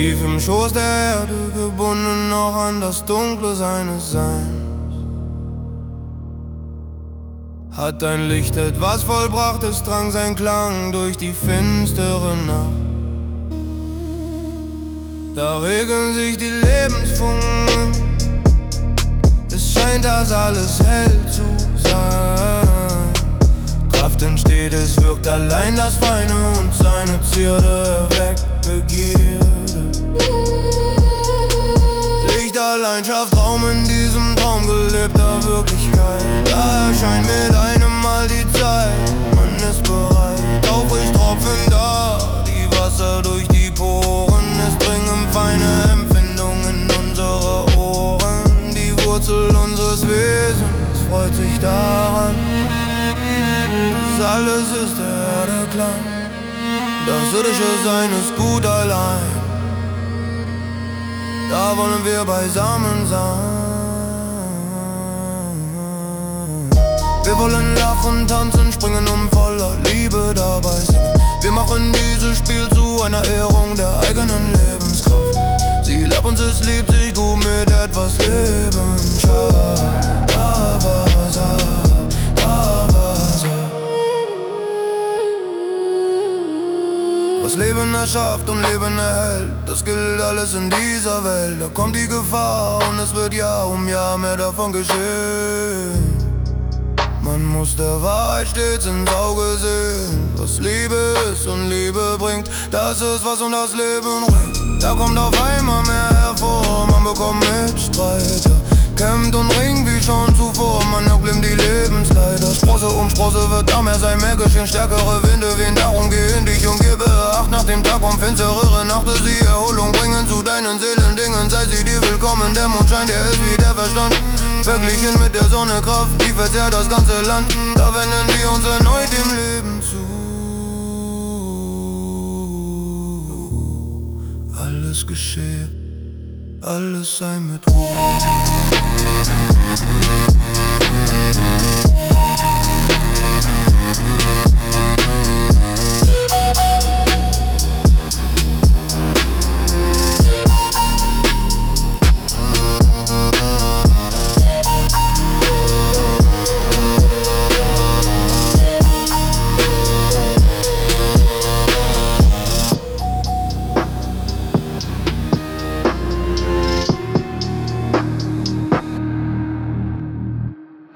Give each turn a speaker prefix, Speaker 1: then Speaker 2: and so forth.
Speaker 1: Tief im Schoß der Erde, gebunden noch an das Dunkle seines Seins. Hat ein Licht etwas vollbracht, es drang sein Klang durch die finstere Nacht. Da regeln sich die Lebensfunken, es scheint, dass alles hell zu sein. Kraft entsteht, es wirkt allein das Feine und seine Zierde erweckt Begierde. Licht allein schafft Raum in diesem Traum gelebter Wirklichkeit. Da erscheint mit einem Mal die Zeit, man ist bereit. Taufrisch tropfen da die Wasser durch die Poren. Es dringen feine Empfindungen in unsere Ohren. Die Wurzel unseres Wesens freut sich daran. Das alles ist der Erde Klang. Das irdische Sein ist gut allein. Da wollen wir beisammen sein. Wir wollen lachen, tanzen, springen und voller Liebe dabei singen. Wir machen dieses Spiel zu einer Ehrung der eigenen Lebenskraft. Sie lebt uns, es liebt sich gut mit etwas Lebensschaft. Was Leben erschafft und Leben erhält, das gilt alles in dieser Welt. Da kommt die Gefahr und es wird Jahr um Jahr mehr davon geschehen. Man muss der Wahrheit stets ins Auge sehen. Was Liebe ist und Liebe bringt, das ist was um das Leben ringt. Da kommt auf einmal mehr hervor, man bekommt Mitstreiter. Kämpft und ringt wie schon zuvor, man erklimmt die Lebensleiter. Sprosse um Sprosse wird da mehr sein, mehr geschehen. Stärkere Winde wehen, darum geh in dich und gebe Acht. Nach dem Tag kommt finsterere Nacht, bis sie Erholung bringen zu deinen Seelendingen. Sei sie dir willkommen, der Mondschein, der ist wie der Verstand. Verglichen mit der Sonnekraft, die verzehrt das ganze Land. Da wenden wir uns erneut dem Leben zu. Alles geschehe, alles sei mit Ruhe.